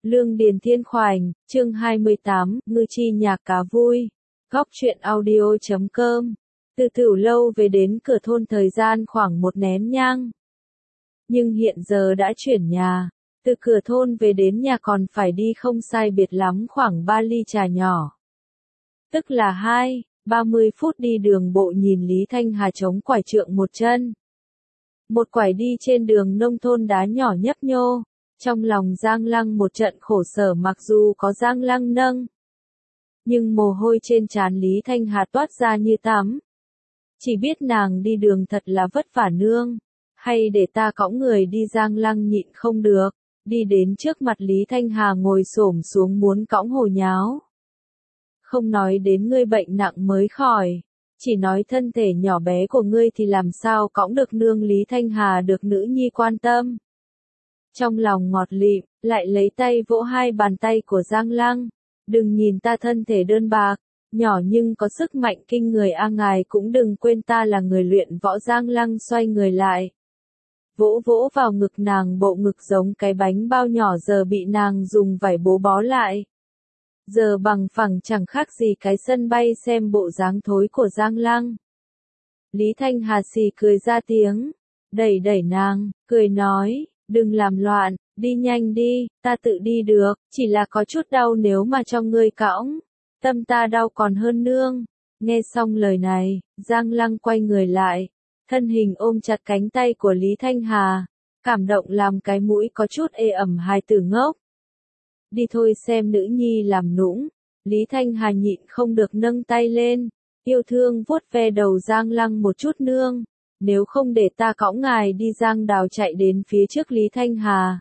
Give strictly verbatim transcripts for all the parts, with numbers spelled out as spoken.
Lương Điền Thiên Khoảnh, chương hai mươi tám, Ngư chi nhạc cá vui. Góc truyện audio chấm com. Từ Thửu Lâu về đến cửa thôn thời gian khoảng một nén nhang. Nhưng hiện giờ đã chuyển nhà. Từ cửa thôn về đến nhà còn phải đi không sai biệt lắm khoảng ba ly trà nhỏ. Tức là hai, ba mươi phút đi đường bộ. Nhìn Lý Thanh Hà chống quải trượng một chân. Một quải đi trên đường nông thôn đá nhỏ nhấp nhô. Trong lòng Giang Lăng một trận khổ sở, mặc dù có Giang Lăng nâng. Nhưng mồ hôi trên trán Lý Thanh Hà toát ra như tắm. Chỉ biết nàng đi đường thật là vất vả nương. Hay để ta cõng người đi. Giang Lăng nhịn không được. Đi đến trước mặt Lý Thanh Hà ngồi xổm xuống muốn cõng hồ nháo. Không nói đến ngươi bệnh nặng mới khỏi. Chỉ nói thân thể nhỏ bé của ngươi thì làm sao cõng được nương. Lý Thanh Hà được nữ nhi quan tâm. Trong lòng ngọt lịm, lại lấy tay vỗ hai bàn tay của Giang Lăng. Đừng nhìn ta thân thể đơn bạc, nhỏ nhưng có sức mạnh kinh người a, ngài cũng đừng quên ta là người luyện võ. Giang Lăng xoay người lại. Vỗ vỗ vào ngực nàng, bộ ngực giống cái bánh bao nhỏ giờ bị nàng dùng vải bố bó lại. Giờ bằng phẳng chẳng khác gì cái sân bay. Xem bộ dáng thối của Giang Lăng. Lý Thanh Hà xì cười ra tiếng, đẩy đẩy nàng, cười nói. Đừng làm loạn, đi nhanh đi, ta tự đi được, chỉ là có chút đau nếu mà cho ngươi cõng. Tâm ta đau còn hơn nương. Nghe xong lời này, Giang Lăng quay người lại, thân hình ôm chặt cánh tay của Lý Thanh Hà, cảm động làm cái mũi có chút ê ẩm. Hài tử ngốc. Đi thôi. Xem nữ nhi làm nũng, Lý Thanh Hà nhịn không được nâng tay lên, yêu thương vuốt ve đầu Giang Lăng một chút. Nương, nếu không để ta cõng ngài đi. Giang Đào chạy đến phía trước Lý Thanh Hà,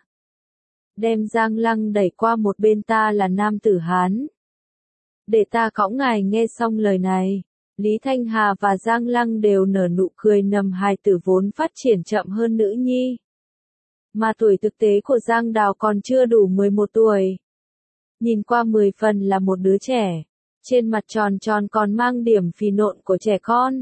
đem Giang Lăng đẩy qua một bên. Ta là nam tử Hán, để ta cõng ngài. Nghe xong lời này, Lý Thanh Hà và Giang Lăng đều nở nụ cười nồng. Hài tử vốn phát triển chậm hơn nữ nhi, mà tuổi thực tế của Giang Đào còn chưa đủ mười một tuổi. Nhìn qua mười phần là một đứa trẻ, trên mặt tròn tròn còn mang điểm phì nộn của trẻ con.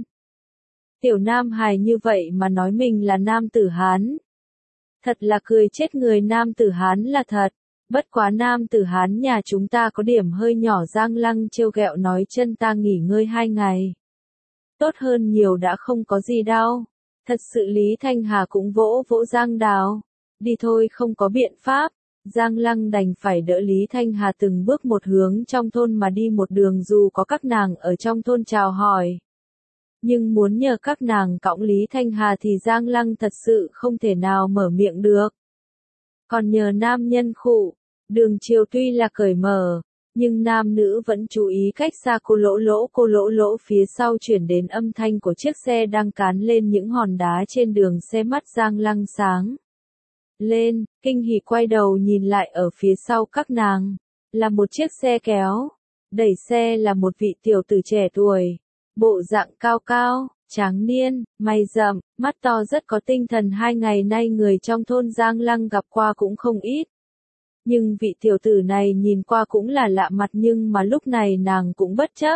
Tiểu nam hài như vậy mà nói mình là nam tử Hán. Thật là cười chết người. Nam tử Hán là thật, bất quá nam tử Hán nhà chúng ta có điểm hơi nhỏ. Giang Lăng trêu ghẹo nói. Chân ta nghỉ ngơi hai ngày. Tốt hơn nhiều, đã không có gì đau. Thật sự. Lý Thanh Hà cũng vỗ vỗ Giang Đào. Đi thôi, không có biện pháp. Giang Lăng đành phải đỡ Lý Thanh Hà từng bước một hướng trong thôn mà đi. Một đường dù có các nàng ở trong thôn chào hỏi, nhưng muốn nhờ các nàng cõng Lý Thanh Hà thì Giang Lăng thật sự không thể nào mở miệng được. Còn nhờ nam nhân khụ, đường chiều tuy là cởi mở, nhưng nam nữ vẫn chú ý cách xa. Cô lỗ lỗ cô lỗ lỗ phía sau chuyển đến âm thanh của chiếc xe đang cán lên những hòn đá trên đường xe. Mắt Giang Lăng sáng lên, kinh hỉ quay đầu nhìn lại. Ở phía sau các nàng là một chiếc xe kéo, đẩy xe là một vị tiểu tử trẻ tuổi. Bộ dạng cao cao, tráng niên, mày rậm, mắt to, rất có tinh thần. Hai ngày nay người trong thôn Giang Lăng gặp qua cũng không ít. Nhưng vị tiểu tử này nhìn qua cũng là lạ mặt, nhưng mà lúc này nàng cũng bất chấp.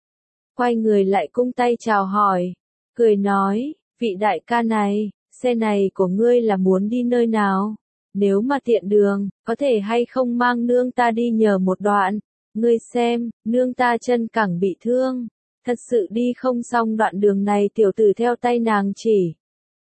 Quay người lại cung tay chào hỏi, cười nói, vị đại ca này, xe này của ngươi là muốn đi nơi nào? Nếu mà tiện đường, có thể hay không mang nương ta đi nhờ một đoạn? Ngươi xem, nương ta chân cẳng bị thương. Thật sự đi không xong đoạn đường này. Tiểu tử theo tay nàng chỉ.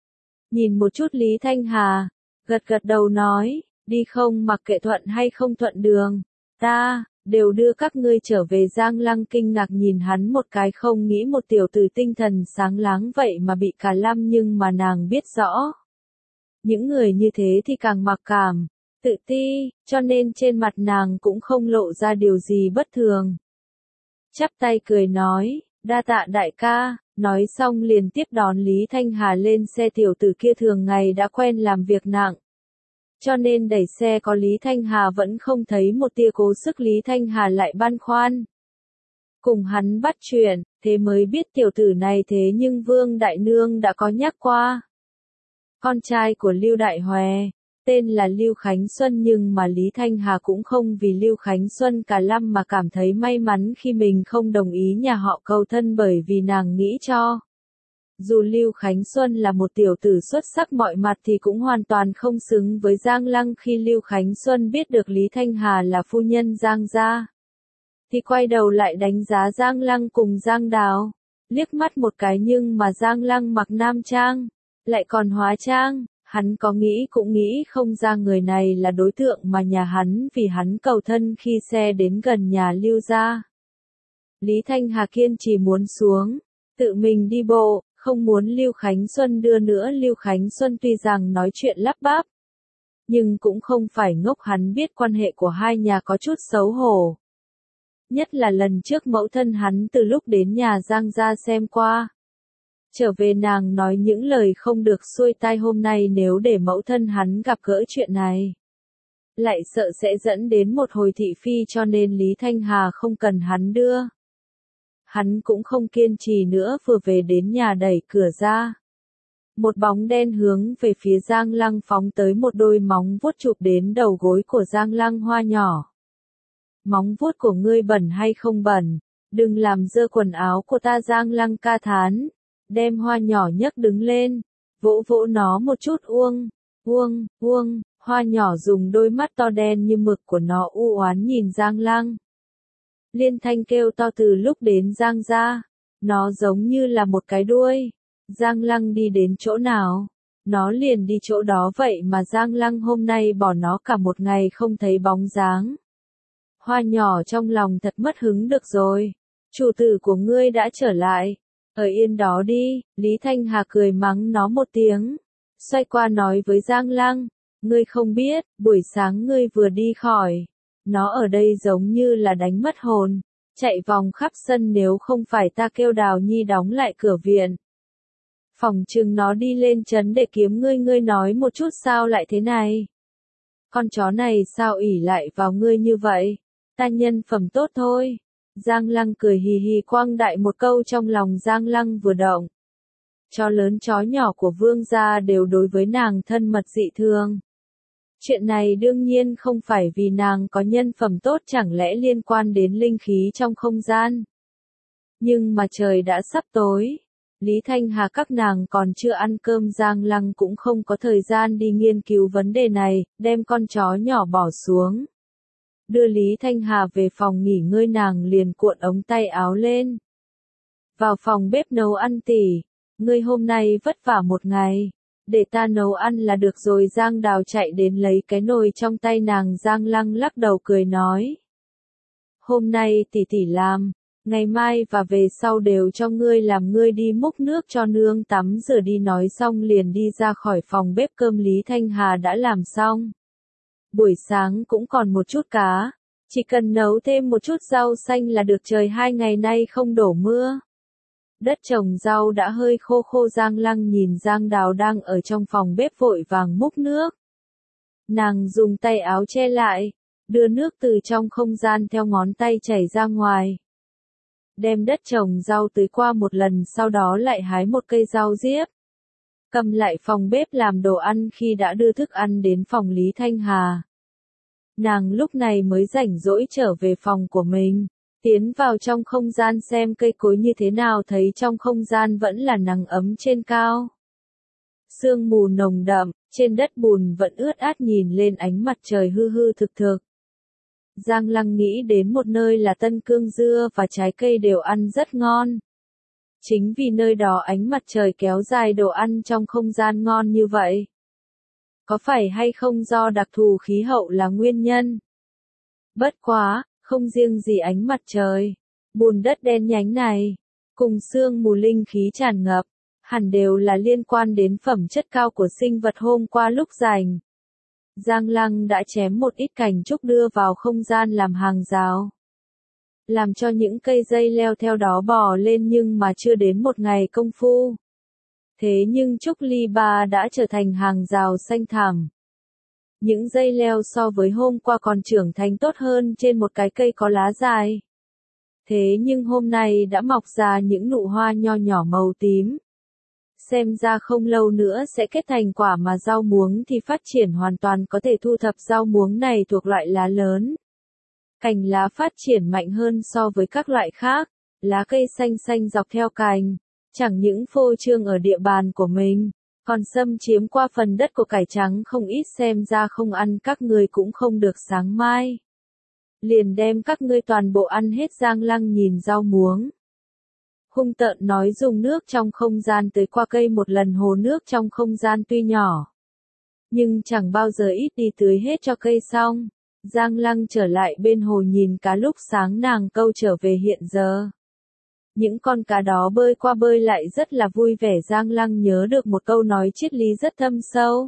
Nhìn một chút Lý Thanh Hà, gật gật đầu nói, đi không, mặc kệ thuận hay không thuận đường, ta đều đưa các ngươi trở về. Giang Lăng kinh ngạc nhìn hắn một cái, không nghĩ một tiểu tử tinh thần sáng láng vậy mà bị cả lăm. Nhưng mà nàng biết rõ, những người như thế thì càng mặc cảm, tự ti, cho nên trên mặt nàng cũng không lộ ra điều gì bất thường. Chắp tay cười nói, đa tạ đại ca. Nói xong liền tiếp đón Lý Thanh Hà lên xe. Tiểu tử kia thường ngày đã quen làm việc nặng, cho nên đẩy xe có Lý Thanh Hà vẫn không thấy một tia cố sức. Lý Thanh Hà lại băn khoăn, cùng hắn bắt chuyện, thế mới biết tiểu tử này thế nhưng Vương Đại Nương đã có nhắc qua. Con trai của Lưu Đại Hòe, tên là Lưu Khánh Xuân. Nhưng mà Lý Thanh Hà cũng không vì Lưu Khánh Xuân cả lăm mà cảm thấy may mắn khi mình không đồng ý nhà họ cầu thân, bởi vì nàng nghĩ cho Dù Lưu Khánh Xuân là một tiểu tử xuất sắc mọi mặt thì cũng hoàn toàn không xứng với Giang Lăng. Khi Lưu Khánh Xuân biết được Lý Thanh Hà là phu nhân Giang gia, thì quay đầu lại đánh giá Giang Lăng cùng Giang Đào. Liếc mắt một cái nhưng mà Giang Lăng mặc nam trang, lại còn hóa trang, hắn có nghĩ cũng nghĩ không ra người này là đối tượng mà nhà hắn vì hắn cầu thân khi xe đến gần nhà Lưu gia. Lý Thanh Hà kiên trì muốn xuống, tự mình đi bộ, không muốn Lưu Khánh Xuân đưa nữa. Lưu Khánh Xuân tuy rằng nói chuyện lắp bắp, nhưng cũng không phải ngốc, hắn biết quan hệ của hai nhà có chút xấu hổ. Nhất là lần trước mẫu thân hắn từ lúc đến nhà Giang gia xem qua. Trở về nàng nói những lời không được xuôi tai, hôm nay nếu để mẫu thân hắn gặp gỡ chuyện này, lại sợ sẽ dẫn đến một hồi thị phi, cho nên Lý Thanh Hà không cần hắn đưa. Hắn cũng không kiên trì nữa, vừa về đến nhà đẩy cửa ra. Một bóng đen hướng về phía Giang Lăng phóng tới, một đôi móng vuốt chụp đến đầu gối của Giang Lăng Hoa nhỏ. Móng vuốt của ngươi bẩn hay không bẩn? Đừng làm dơ quần áo của ta. Giang Lăng ca thán, đem Hoa nhỏ nhấc đứng lên, vỗ vỗ nó một chút. Uông, uông, uông. Hoa nhỏ dùng đôi mắt to đen như mực của nó u oán nhìn Giang Lăng. Liên thanh kêu to từ lúc đến Giang gia, nó giống như là một cái đuôi. Giang Lăng đi đến chỗ nào, nó liền đi chỗ đó vậy mà Giang Lăng hôm nay bỏ nó cả một ngày không thấy bóng dáng. Hoa nhỏ trong lòng thật mất hứng. Được rồi, chủ tử của ngươi đã trở lại, ở yên đó đi. Lý Thanh Hà cười mắng nó một tiếng, xoay qua nói với Giang Lăng, ngươi không biết, buổi sáng ngươi vừa đi khỏi, nó ở đây giống như là đánh mất hồn, chạy vòng khắp sân, nếu không phải ta kêu Đào Nhi đóng lại cửa viện, phỏng chừng nó đi lên trấn để kiếm ngươi. Ngươi nói một chút sao lại thế này? Con chó này sao ỷ lại vào ngươi như vậy? Ta nhân phẩm tốt thôi. Giang Lăng cười hì hì quang đại một câu, trong lòng Giang Lăng vừa động. Chó lớn chó nhỏ của Vương gia đều đối với nàng thân mật dị thường. Chuyện này đương nhiên không phải vì nàng có nhân phẩm tốt, chẳng lẽ liên quan đến linh khí trong không gian. Nhưng mà trời đã sắp tối, Lý Thanh Hà các nàng còn chưa ăn cơm, Giang Lăng cũng không có thời gian đi nghiên cứu vấn đề này, đem con chó nhỏ bỏ xuống. Đưa Lý Thanh Hà về phòng nghỉ ngơi, nàng liền cuộn ống tay áo lên. Vào phòng bếp nấu ăn. Tỷ, ngươi hôm nay vất vả một ngày, để ta nấu ăn là được rồi. Giang Đào chạy đến lấy cái nồi trong tay nàng. Giang Lăng lắc đầu cười nói, hôm nay tỷ tỷ làm, ngày mai và về sau đều cho ngươi làm. Ngươi đi múc nước cho nương tắm rửa đi. Nói xong liền đi ra khỏi phòng bếp. Cơm Lý Thanh Hà đã làm xong, buổi sáng cũng còn một chút cá, chỉ cần nấu thêm một chút rau xanh là được. Trời hai ngày nay không đổ mưa, đất trồng rau đã hơi khô khô. Giang Lăng nhìn Giang Đào đang ở trong phòng bếp vội vàng múc nước, nàng dùng tay áo che lại, đưa nước từ trong không gian theo ngón tay chảy ra ngoài, đem đất trồng rau tưới qua một lần, sau đó lại hái một cây rau diếp, cầm lại phòng bếp làm đồ ăn. Khi đã đưa thức ăn đến phòng Lý Thanh Hà, nàng lúc này mới rảnh rỗi trở về phòng của mình, tiến vào trong không gian xem cây cối như thế nào, thấy trong không gian vẫn là nắng ấm trên cao. Sương mù nồng đậm, trên đất bùn vẫn ướt át, nhìn lên ánh mặt trời hư hư thực thực. Giang Lăng nghĩ đến một nơi là Tân Cương, dưa và trái cây đều ăn rất ngon. Chính vì nơi đó ánh mặt trời kéo dài, đồ ăn trong không gian ngon như vậy. Có phải hay không do đặc thù khí hậu là nguyên nhân? Bất quá, không riêng gì ánh mặt trời, bùn đất đen nhánh này, cùng sương mù linh khí tràn ngập, hẳn đều là liên quan đến phẩm chất cao của sinh vật. Hôm qua lúc rảnh, Giang Lăng đã chém một ít cành trúc đưa vào không gian làm hàng rào, làm cho những cây dây leo theo đó bò lên, nhưng mà chưa đến một ngày công phu. Thế nhưng trúc ly ba đã trở thành hàng rào xanh thẳm. Những dây leo so với hôm qua còn trưởng thành tốt hơn trên một cái cây có lá dài. Thế nhưng hôm nay đã mọc ra những nụ hoa nho nhỏ màu tím. Xem ra không lâu nữa sẽ kết thành quả, mà rau muống thì phát triển hoàn toàn có thể thu thập. Rau muống này thuộc loại lá lớn. Cành lá phát triển mạnh hơn so với các loại khác, lá cây xanh xanh dọc theo cành, Chẳng những phô trương ở địa bàn của mình, còn xâm chiếm qua phần đất của cải trắng không ít, xem ra không ăn các ngươi cũng không được sáng mai. Liền đem các ngươi toàn bộ ăn hết. Giang Lăng nhìn rau muống. Hung tợn nói, dùng nước trong không gian tới qua cây một lần. Hồ nước trong không gian tuy nhỏ, nhưng chẳng bao giờ ít đi tưới hết cho cây xong. Giang Lăng trở lại bên hồ nhìn cá lúc sáng nàng câu trở về hiện giờ. Những con cá đó bơi qua bơi lại rất là vui vẻ. Giang Lăng nhớ được một câu nói triết lý rất thâm sâu.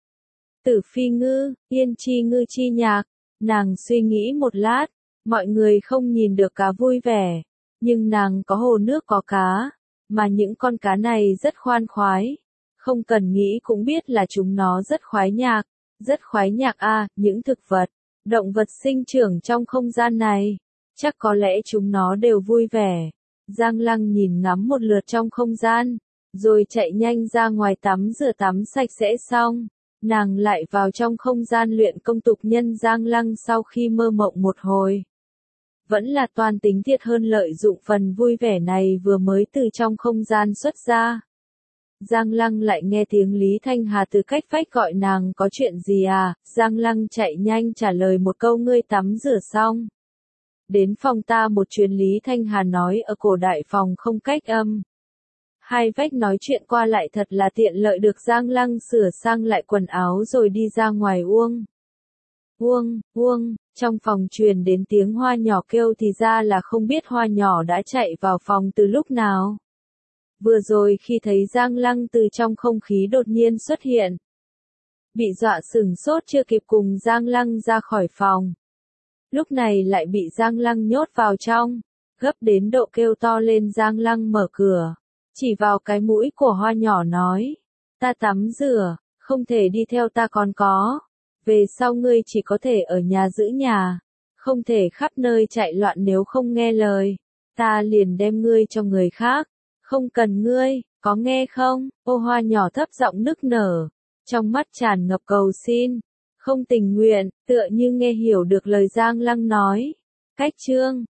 Tử phi ngư, yên chi ngư chi nhạc. Nàng suy nghĩ một lát, mọi người không nhìn được cá vui vẻ, nhưng nàng có hồ nước có cá, mà những con cá này rất khoan khoái. Không cần nghĩ cũng biết là chúng nó rất khoái nhạc, rất khoái nhạc a, à, những thực vật, động vật sinh trưởng trong không gian này, chắc có lẽ chúng nó đều vui vẻ. Giang Lăng nhìn ngắm một lượt trong không gian, rồi chạy nhanh ra ngoài tắm rửa tắm sạch sẽ xong. Nàng lại vào trong không gian luyện công tục nhân. Giang Lăng sau khi mơ mộng một hồi, vẫn là toàn tính thiệt hơn lợi dụng phần vui vẻ này vừa mới từ trong không gian xuất ra. Giang Lăng lại nghe tiếng Lý Thanh Hà từ cách vách gọi nàng, có chuyện gì à? Giang Lăng chạy nhanh trả lời một câu, ngươi tắm rửa xong đến phòng ta một chuyến. Lý Thanh Hà nói, ở cổ đại phòng không cách âm, hai vách nói chuyện qua lại thật là tiện lợi. Được. Giang Lăng sửa sang lại quần áo rồi đi ra ngoài. Uông, uông, uông, trong phòng truyền đến tiếng hoa nhỏ kêu, thì ra là không biết hoa nhỏ đã chạy vào phòng từ lúc nào. Vừa rồi khi thấy Giang Lăng từ trong không khí đột nhiên xuất hiện, bị dọa sửng sốt, chưa kịp cùng Giang Lăng ra khỏi phòng. Lúc này lại bị Giang Lăng nhốt vào trong, gấp đến độ kêu to lên. Giang Lăng mở cửa, chỉ vào cái mũi của hoa nhỏ nói, ta tắm rửa, không thể đi theo ta, còn có, về sau ngươi chỉ có thể ở nhà giữ nhà, không thể khắp nơi chạy loạn, nếu không nghe lời, ta liền đem ngươi cho người khác, không cần ngươi, có nghe không? Ô hoa nhỏ thấp giọng nức nở, trong mắt tràn ngập cầu xin, không tình nguyện, tựa như nghe hiểu được lời Giang Lăng nói. Cách chương